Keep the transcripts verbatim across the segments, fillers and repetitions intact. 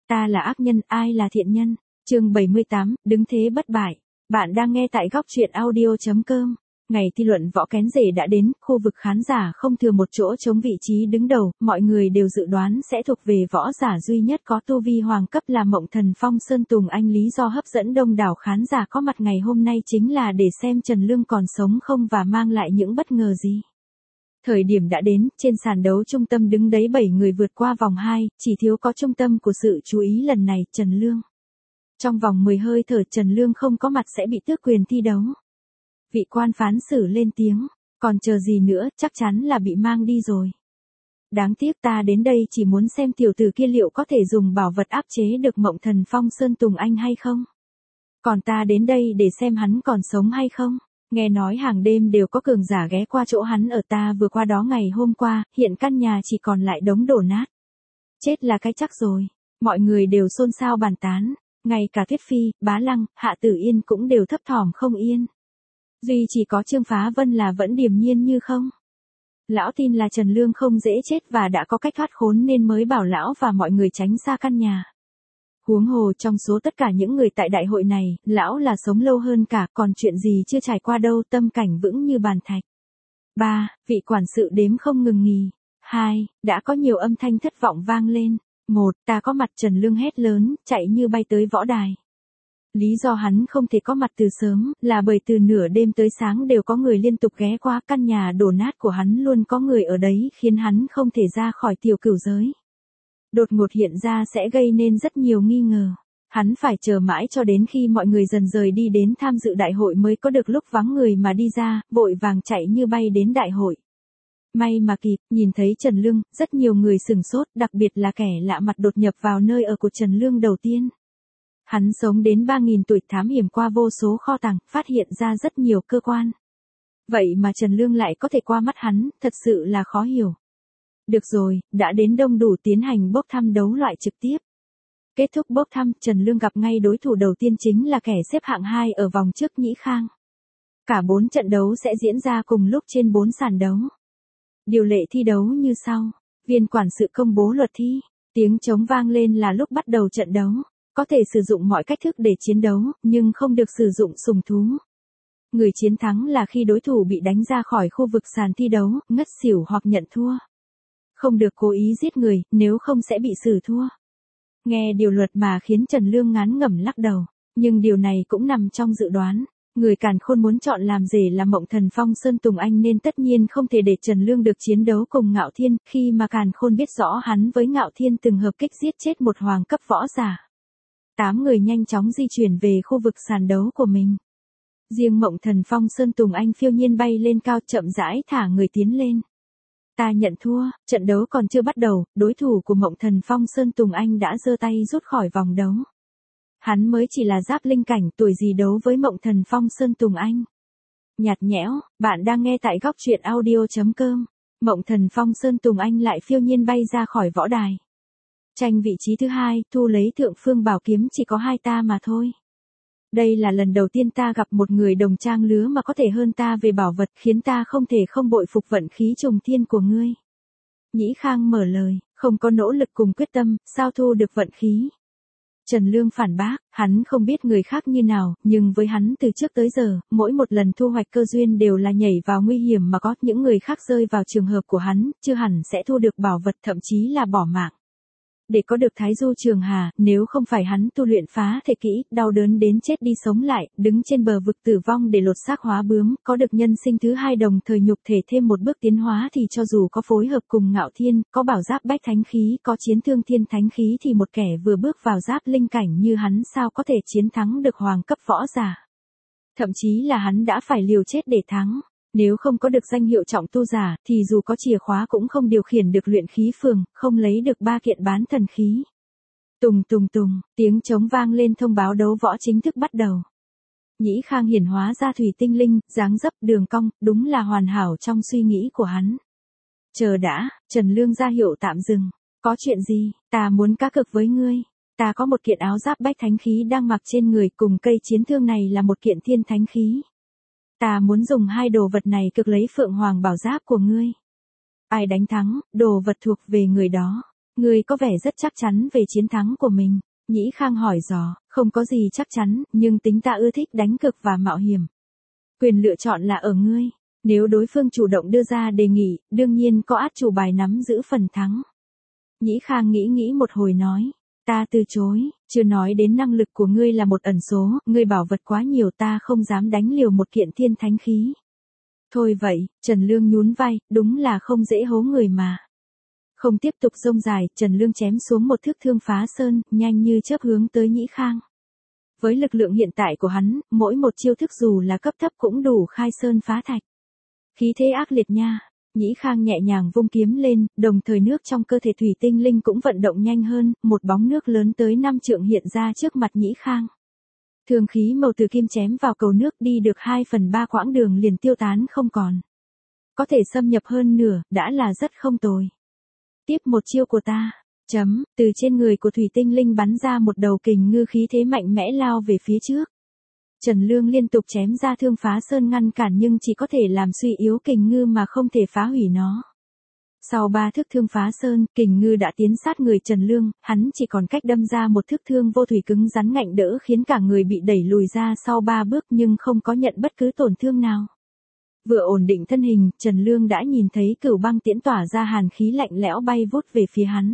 Ta là ác nhân, ai là thiện nhân? Chương bảy mươi tám, đứng thế bất bại. Bạn đang nghe tại góc truyện audio chấm com. Ngày thi luận võ kén rể đã đến, khu vực khán giả không thừa một chỗ chống vị trí đứng đầu, mọi người đều dự đoán sẽ thuộc về võ giả duy nhất có tu vi hoàng cấp là Mộng Thần Phong Sơn Tùng Anh. Lý do hấp dẫn đông đảo khán giả có mặt ngày hôm nay chính là để xem Trần Lương còn sống không và mang lại những bất ngờ gì. Thời điểm đã đến, trên sàn đấu trung tâm đứng đấy bảy người vượt qua vòng hai, chỉ thiếu có trung tâm của sự chú ý lần này, Trần Lương. Trong vòng mười hơi thở Trần Lương không có mặt sẽ bị tước quyền thi đấu. Vị quan phán xử lên tiếng, còn chờ gì nữa, chắc chắn là bị mang đi rồi. Đáng tiếc ta đến đây chỉ muốn xem tiểu tử kia liệu có thể dùng bảo vật áp chế được Mộng Thần Phong Sơn Tùng Anh hay không. Còn ta đến đây để xem hắn còn sống hay không. Nghe nói hàng đêm đều có cường giả ghé qua chỗ hắn ở, ta vừa qua đó ngày hôm qua, hiện căn nhà chỉ còn lại đống đổ nát. Chết là cái chắc rồi. Mọi người đều xôn xao bàn tán. Ngay cả Tuyết Phi, Bá Lăng, Hạ Tử Yên cũng đều thấp thỏm không yên. Duy chỉ có Trương Phá Vân là vẫn điềm nhiên như không. Lão tin là Trần Lương không dễ chết và đã có cách thoát khốn nên mới bảo lão và mọi người tránh xa căn nhà. Huống hồ trong số tất cả những người tại đại hội này, lão là sống lâu hơn cả, còn chuyện gì chưa trải qua đâu, tâm cảnh vững như bàn thạch. ba. Vị quản sự đếm không ngừng nghỉ. hai. Đã có nhiều âm thanh thất vọng vang lên. một. Ta có mặt, Trần Lương hét lớn, chạy như bay tới võ đài. Lý do hắn không thể có mặt từ sớm, là bởi từ nửa đêm tới sáng đều có người liên tục ghé qua, căn nhà đổ nát của hắn luôn có người ở đấy khiến hắn không thể ra khỏi tiểu cửu giới. Đột ngột hiện ra sẽ gây nên rất nhiều nghi ngờ. Hắn phải chờ mãi cho đến khi mọi người dần rời đi đến tham dự đại hội mới có được lúc vắng người mà đi ra, vội vàng chạy như bay đến đại hội. May mà kịp, nhìn thấy Trần Lương, rất nhiều người sửng sốt, đặc biệt là kẻ lạ mặt đột nhập vào nơi ở của Trần Lương đầu tiên. Hắn sống đến ba nghìn tuổi, thám hiểm qua vô số kho tàng, phát hiện ra rất nhiều cơ quan. Vậy mà Trần Lương lại có thể qua mắt hắn, thật sự là khó hiểu. Được rồi, đã đến đông đủ, tiến hành bốc thăm đấu loại trực tiếp. Kết thúc bốc thăm, Trần Lương gặp ngay đối thủ đầu tiên chính là kẻ xếp hạng hai ở vòng trước, Nhĩ Khang. Cả bốn trận đấu sẽ diễn ra cùng lúc trên bốn sàn đấu. Điều lệ thi đấu như sau. Viên quản sự công bố luật thi. Tiếng trống vang lên là lúc bắt đầu trận đấu. Có thể sử dụng mọi cách thức để chiến đấu, nhưng không được sử dụng sùng thú. Người chiến thắng là khi đối thủ bị đánh ra khỏi khu vực sàn thi đấu, ngất xỉu hoặc nhận thua. Không được cố ý giết người, nếu không sẽ bị xử thua. Nghe điều luật mà khiến Trần Lương ngán ngẩm lắc đầu. Nhưng điều này cũng nằm trong dự đoán. Người càn khôn muốn chọn làm rể là Mộng Thần Phong Sơn Tùng Anh nên tất nhiên không thể để Trần Lương được chiến đấu cùng Ngạo Thiên, khi mà càn khôn biết rõ hắn với Ngạo Thiên từng hợp kích giết chết một hoàng cấp võ giả. Tám người nhanh chóng di chuyển về khu vực sàn đấu của mình. Riêng Mộng Thần Phong Sơn Tùng Anh phiêu nhiên bay lên cao, chậm rãi thả người tiến lên. Ta nhận thua, trận đấu còn chưa bắt đầu, đối thủ của Mộng Thần Phong Sơn Tùng Anh đã giơ tay rút khỏi vòng đấu. Hắn mới chỉ là giáp linh cảnh, tuổi gì đấu với Mộng Thần Phong Sơn Tùng Anh. Nhạt nhẽo, bạn đang nghe tại góc truyện audio chấm com. Mộng Thần Phong Sơn Tùng Anh lại phiêu nhiên bay ra khỏi võ đài. Tranh vị trí thứ hai, thu lấy thượng phương bảo kiếm, chỉ có hai ta mà thôi. Đây là lần đầu tiên ta gặp một người đồng trang lứa mà có thể hơn ta về bảo vật, khiến ta không thể không bội phục vận khí trùng thiên của ngươi. Nhĩ Khang mở lời, không có nỗ lực cùng quyết tâm, sao thu được vận khí. Trần Lương phản bác, hắn không biết người khác như nào, nhưng với hắn từ trước tới giờ, mỗi một lần thu hoạch cơ duyên đều là nhảy vào nguy hiểm mà có, những người khác rơi vào trường hợp của hắn, chưa hẳn sẽ thu được bảo vật, thậm chí là bỏ mạng. Để có được Thái Du Trường Hà, nếu không phải hắn tu luyện phá thể kỹ, đau đớn đến chết đi sống lại, đứng trên bờ vực tử vong để lột xác hóa bướm, có được nhân sinh thứ hai đồng thời nhục thể thêm một bước tiến hóa thì cho dù có phối hợp cùng Ngạo Thiên, có bảo giáp bách thánh khí, có chiến thương thiên thánh khí thì một kẻ vừa bước vào giáp linh cảnh như hắn sao có thể chiến thắng được hoàng cấp võ giả. Thậm chí là hắn đã phải liều chết để thắng. Nếu không có được danh hiệu trọng tu giả, thì dù có chìa khóa cũng không điều khiển được luyện khí phường, không lấy được ba kiện bán thần khí. Tùng tùng tùng, tiếng trống vang lên thông báo đấu võ chính thức bắt đầu. Nhĩ Khang hiển hóa ra thủy tinh linh, dáng dấp, đường cong, đúng là hoàn hảo trong suy nghĩ của hắn. Chờ đã, Trần Lương ra hiệu tạm dừng. Có chuyện gì, ta muốn cá cược với ngươi. Ta có một kiện áo giáp bách thánh khí đang mặc trên người, cùng cây chiến thương này là một kiện thiên thánh khí. Ta muốn dùng hai đồ vật này cực lấy Phượng Hoàng bảo giáp của ngươi. Ai đánh thắng, đồ vật thuộc về người đó. Ngươi có vẻ rất chắc chắn về chiến thắng của mình. Nhĩ Khang hỏi dò, không có gì chắc chắn, nhưng tính ta ưa thích đánh cược và mạo hiểm. Quyền lựa chọn là ở ngươi. Nếu đối phương chủ động đưa ra đề nghị, đương nhiên có át chủ bài nắm giữ phần thắng. Nhĩ Khang nghĩ nghĩ một hồi nói, ta từ chối, chưa nói đến năng lực của ngươi là một ẩn số, ngươi bảo vật quá nhiều ta không dám đánh liều một kiện thiên thánh khí. Thôi vậy, Trần Lương nhún vai, đúng là không dễ hố người mà. Không tiếp tục rông dài, Trần Lương chém xuống một thước thương phá sơn, nhanh như chớp hướng tới Nhĩ Khang. Với lực lượng hiện tại của hắn, mỗi một chiêu thức dù là cấp thấp cũng đủ khai sơn phá thạch. Khí thế ác liệt nha. Nhĩ Khang nhẹ nhàng vung kiếm lên, đồng thời nước trong cơ thể thủy tinh linh cũng vận động nhanh hơn, một bóng nước lớn tới năm trượng hiện ra trước mặt Nhĩ Khang. Thương khí màu từ kim chém vào cầu nước đi được hai phần ba quãng đường liền tiêu tán không còn. Có thể xâm nhập hơn nửa, đã là rất không tồi. Tiếp một chiêu của ta, chấm, từ trên người của thủy tinh linh bắn ra một đầu kình ngư khí thế mạnh mẽ lao về phía trước. Trần Lương liên tục chém ra thương phá sơn ngăn cản nhưng chỉ có thể làm suy yếu kình ngư mà không thể phá hủy nó. Sau ba thước thương phá sơn, kình ngư đã tiến sát người Trần Lương, hắn chỉ còn cách đâm ra một thước thương vô thủy cứng rắn ngạnh đỡ khiến cả người bị đẩy lùi ra sau ba bước nhưng không có nhận bất cứ tổn thương nào. Vừa ổn định thân hình, Trần Lương đã nhìn thấy cửu băng tiễn tỏa ra hàn khí lạnh lẽo bay vút về phía hắn.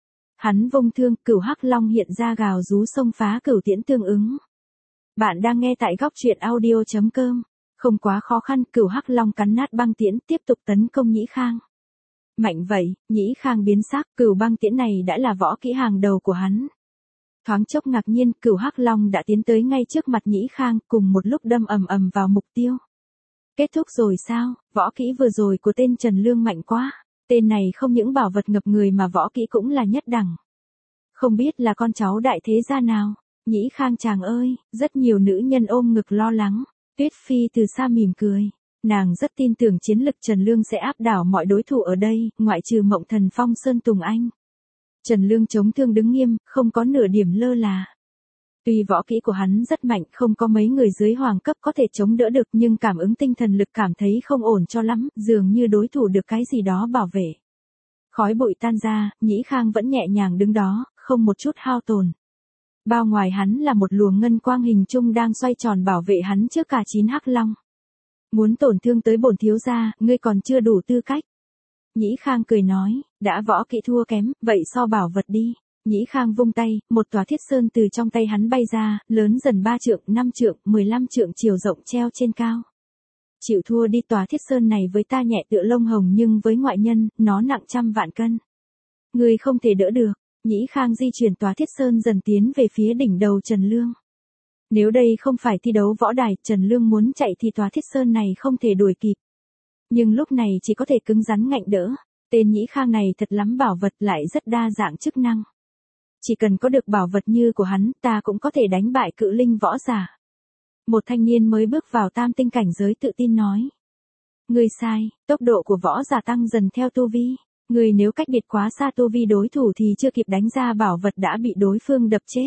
Hắn vung thương, cửu hắc long hiện ra gào rú xông phá cửu tiễn tương ứng. Bạn đang nghe tại góc truyện audio chấm com. Không quá khó khăn, cửu hắc long cắn nát băng tiễn tiếp tục tấn công Nhĩ Khang. Mạnh vậy, Nhĩ Khang biến sắc, cửu băng tiễn này đã là võ kỹ hàng đầu của hắn. Thoáng chốc ngạc nhiên, cửu hắc long đã tiến tới ngay trước mặt Nhĩ Khang, cùng một lúc đâm ầm ầm vào mục tiêu. Kết thúc rồi sao, võ kỹ vừa rồi của tên Trần Lương mạnh quá, tên này không những bảo vật ngập người mà võ kỹ cũng là nhất đẳng. Không biết là con cháu đại thế gia nào. Nhĩ Khang chàng ơi, rất nhiều nữ nhân ôm ngực lo lắng. Tuyết Phi từ xa mỉm cười. Nàng rất tin tưởng chiến lực Trần Lương sẽ áp đảo mọi đối thủ ở đây, ngoại trừ Mộng Thần Phong Sơn Tùng Anh. Trần Lương chống thương đứng nghiêm, không có nửa điểm lơ là. Tuy võ kỹ của hắn rất mạnh, không có mấy người dưới hoàng cấp có thể chống đỡ được nhưng cảm ứng tinh thần lực cảm thấy không ổn cho lắm, dường như đối thủ được cái gì đó bảo vệ. Khói bụi tan ra, Nhĩ Khang vẫn nhẹ nhàng đứng đó, không một chút hao tổn. Bao ngoài hắn là một luồng ngân quang hình trung đang xoay tròn bảo vệ hắn trước cả chín hắc long. Muốn tổn thương tới bổn thiếu gia, ngươi còn chưa đủ tư cách. Nhĩ Khang cười nói, đã võ kỹ thua kém, vậy so bảo vật đi. Nhĩ Khang vung tay, một tòa thiết sơn từ trong tay hắn bay ra, lớn dần ba trượng, năm trượng, mười lăm trượng chiều rộng treo trên cao. Chịu thua đi, tòa thiết sơn này với ta nhẹ tựa lông hồng nhưng với ngoại nhân, nó nặng trăm vạn cân. Ngươi không thể đỡ được. Nhĩ Khang di chuyển tòa thiết sơn dần tiến về phía đỉnh đầu Trần Lương. Nếu đây không phải thi đấu võ đài, Trần Lương muốn chạy thì tòa thiết sơn này không thể đuổi kịp. Nhưng lúc này chỉ có thể cứng rắn ngạnh đỡ. Tên Nhĩ Khang này thật lắm bảo vật lại rất đa dạng chức năng. Chỉ cần có được bảo vật như của hắn, ta cũng có thể đánh bại cự linh võ giả. Một thanh niên mới bước vào tam tinh cảnh giới tự tin nói. Ngươi sai, tốc độ của võ giả tăng dần theo tu vi. Người nếu cách biệt quá xa tu vi đối thủ thì chưa kịp đánh ra bảo vật đã bị đối phương đập chết.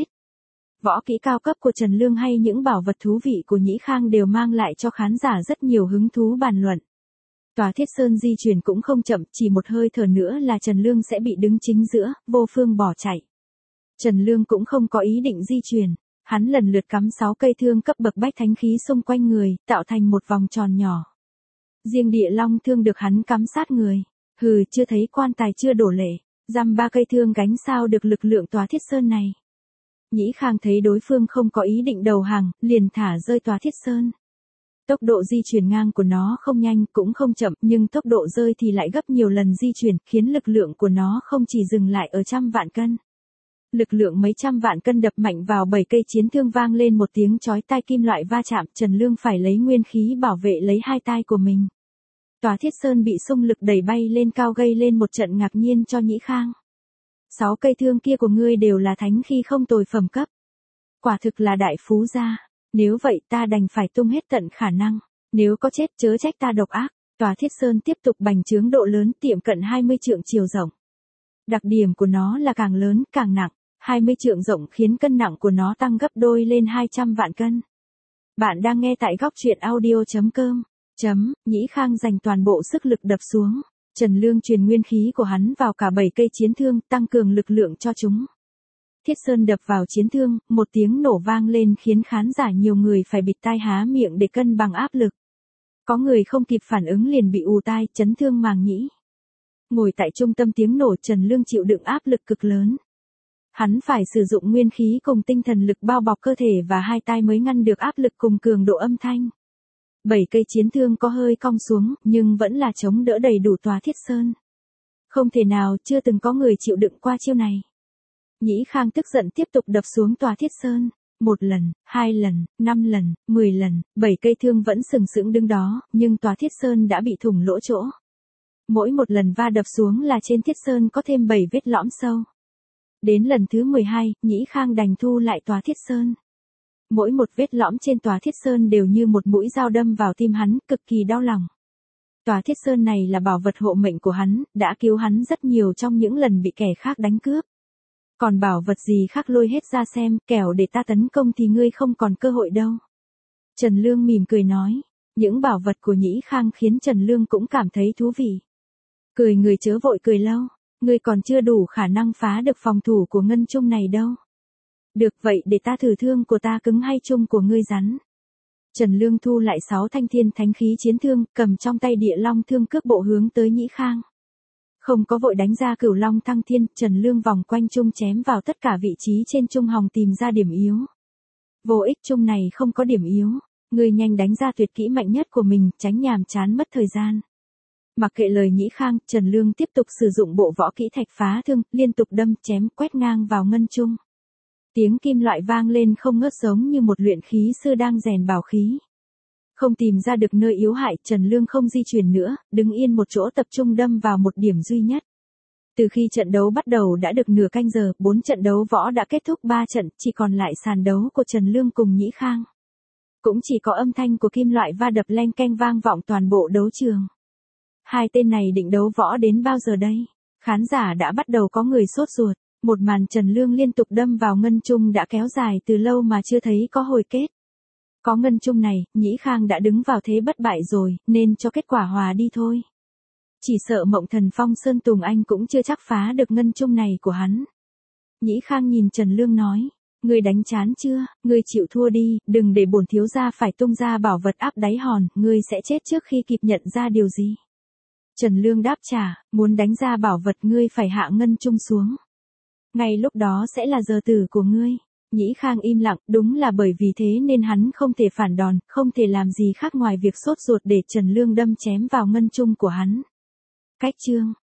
Võ kỹ cao cấp của Trần Lương hay những bảo vật thú vị của Nhĩ Khang đều mang lại cho khán giả rất nhiều hứng thú bàn luận. Tòa thiết sơn di chuyển cũng không chậm, chỉ một hơi thở nữa là Trần Lương sẽ bị đứng chính giữa, vô phương bỏ chạy. Trần Lương cũng không có ý định di chuyển, hắn lần lượt cắm sáu cây thương cấp bậc bách thánh khí xung quanh người, tạo thành một vòng tròn nhỏ. Riêng địa long thương được hắn cắm sát người. Hừ, chưa thấy quan tài chưa đổ lệ, dăm ba cây thương gánh sao được lực lượng tòa thiết sơn này. Nhĩ Khang thấy đối phương không có ý định đầu hàng, liền thả rơi tòa thiết sơn. Tốc độ di chuyển ngang của nó không nhanh cũng không chậm, nhưng tốc độ rơi thì lại gấp nhiều lần di chuyển, khiến lực lượng của nó không chỉ dừng lại ở trăm vạn cân. Lực lượng mấy trăm vạn cân đập mạnh vào bảy cây chiến thương vang lên một tiếng chói tai kim loại va chạm, Trần Lương phải lấy nguyên khí bảo vệ lấy hai tai của mình. Tòa thiết sơn bị xung lực đẩy bay lên cao gây lên một trận ngạc nhiên cho Nhĩ Khang. Sáu cây thương kia của ngươi đều là thánh khí không tồi phẩm cấp. Quả thực là đại phú gia. Nếu vậy ta đành phải tung hết tận khả năng. Nếu có chết chớ trách ta độc ác. Tòa thiết sơn tiếp tục bành trướng độ lớn tiệm cận hai mươi trượng chiều rộng. Đặc điểm của nó là càng lớn càng nặng. hai mươi trượng rộng khiến cân nặng của nó tăng gấp đôi lên hai trăm vạn cân. Bạn đang nghe tại góc truyện audio chấm com. Chấm, Nhĩ Khang dành toàn bộ sức lực đập xuống. Trần Lương truyền nguyên khí của hắn vào cả bảy cây chiến thương, tăng cường lực lượng cho chúng. Thiết sơn đập vào chiến thương, một tiếng nổ vang lên khiến khán giả nhiều người phải bịt tai há miệng để cân bằng áp lực. Có người không kịp phản ứng liền bị ù tai, chấn thương màng nhĩ. Ngồi tại trung tâm tiếng nổ, Trần Lương chịu đựng áp lực cực lớn. Hắn phải sử dụng nguyên khí cùng tinh thần lực bao bọc cơ thể và hai tai mới ngăn được áp lực cùng cường độ âm thanh. Bảy cây chiến thương có hơi cong xuống, nhưng vẫn là chống đỡ đầy đủ tòa thiết sơn. Không thể nào, chưa từng có người chịu đựng qua chiêu này. Nhĩ Khang tức giận tiếp tục đập xuống tòa thiết sơn. Một lần, hai lần, năm lần, mười lần, bảy cây thương vẫn sừng sững đứng đó, nhưng tòa thiết sơn đã bị thủng lỗ chỗ. Mỗi một lần va đập xuống là trên thiết sơn có thêm bảy vết lõm sâu. Đến lần thứ mười hai, Nhĩ Khang đành thu lại tòa thiết sơn. Mỗi một vết lõm trên tòa thiết sơn đều như một mũi dao đâm vào tim hắn, cực kỳ đau lòng. Tòa thiết sơn này là bảo vật hộ mệnh của hắn, đã cứu hắn rất nhiều trong những lần bị kẻ khác đánh cướp. Còn bảo vật gì khác lôi hết ra xem, kẻo để ta tấn công thì ngươi không còn cơ hội đâu. Trần Lương mỉm cười nói, những bảo vật của Nhĩ Khang khiến Trần Lương cũng cảm thấy thú vị. Cười người chớ vội cười lâu, ngươi còn chưa đủ khả năng phá được phòng thủ của ngân trung này đâu. Được vậy để ta thử thương của ta cứng hay chung của ngươi rắn. Trần Lương thu lại sáu thanh thiên thánh khí chiến thương, cầm trong tay địa long thương cước bộ hướng tới Nhĩ Khang. Không có vội đánh ra cửu long thăng thiên, Trần Lương vòng quanh chung chém vào tất cả vị trí trên chung hòng tìm ra điểm yếu. Vô ích, chung này không có điểm yếu, ngươi nhanh đánh ra tuyệt kỹ mạnh nhất của mình, tránh nhàm chán mất thời gian. Mặc kệ lời Nhĩ Khang, Trần Lương tiếp tục sử dụng bộ võ kỹ thạch phá thương, liên tục đâm chém quét ngang vào ngân trung. Tiếng kim loại vang lên không ngớt giống như một luyện khí sư đang rèn bảo khí. Không tìm ra được nơi yếu hại, Trần Lương không di chuyển nữa, đứng yên một chỗ tập trung đâm vào một điểm duy nhất. Từ khi trận đấu bắt đầu đã được nửa canh giờ, bốn trận đấu võ đã kết thúc ba trận, chỉ còn lại sàn đấu của Trần Lương cùng Nhĩ Khang. Cũng chỉ có âm thanh của kim loại va đập leng keng vang vọng toàn bộ đấu trường. Hai tên này định đấu võ đến bao giờ đây? Khán giả đã bắt đầu có người sốt ruột. Một màn Trần Lương liên tục đâm vào ngân trung đã kéo dài từ lâu mà chưa thấy có hồi kết. Có ngân trung này, Nhĩ Khang đã đứng vào thế bất bại rồi, nên cho kết quả hòa đi thôi. Chỉ sợ Mộng Thần Phong Sơn Tùng Anh cũng chưa chắc phá được ngân trung này của hắn. Nhĩ Khang nhìn Trần Lương nói, ngươi đánh chán chưa, ngươi chịu thua đi, đừng để bổn thiếu gia phải tung ra bảo vật áp đáy hòn, ngươi sẽ chết trước khi kịp nhận ra điều gì. Trần Lương đáp trả, muốn đánh ra bảo vật ngươi phải hạ ngân trung xuống. Ngay lúc đó sẽ là giờ tử của ngươi. Nhĩ Khang im lặng, đúng là bởi vì thế nên hắn không thể phản đòn, không thể làm gì khác ngoài việc sốt ruột để Trần Lương đâm chém vào ngân trung của hắn. Cách chương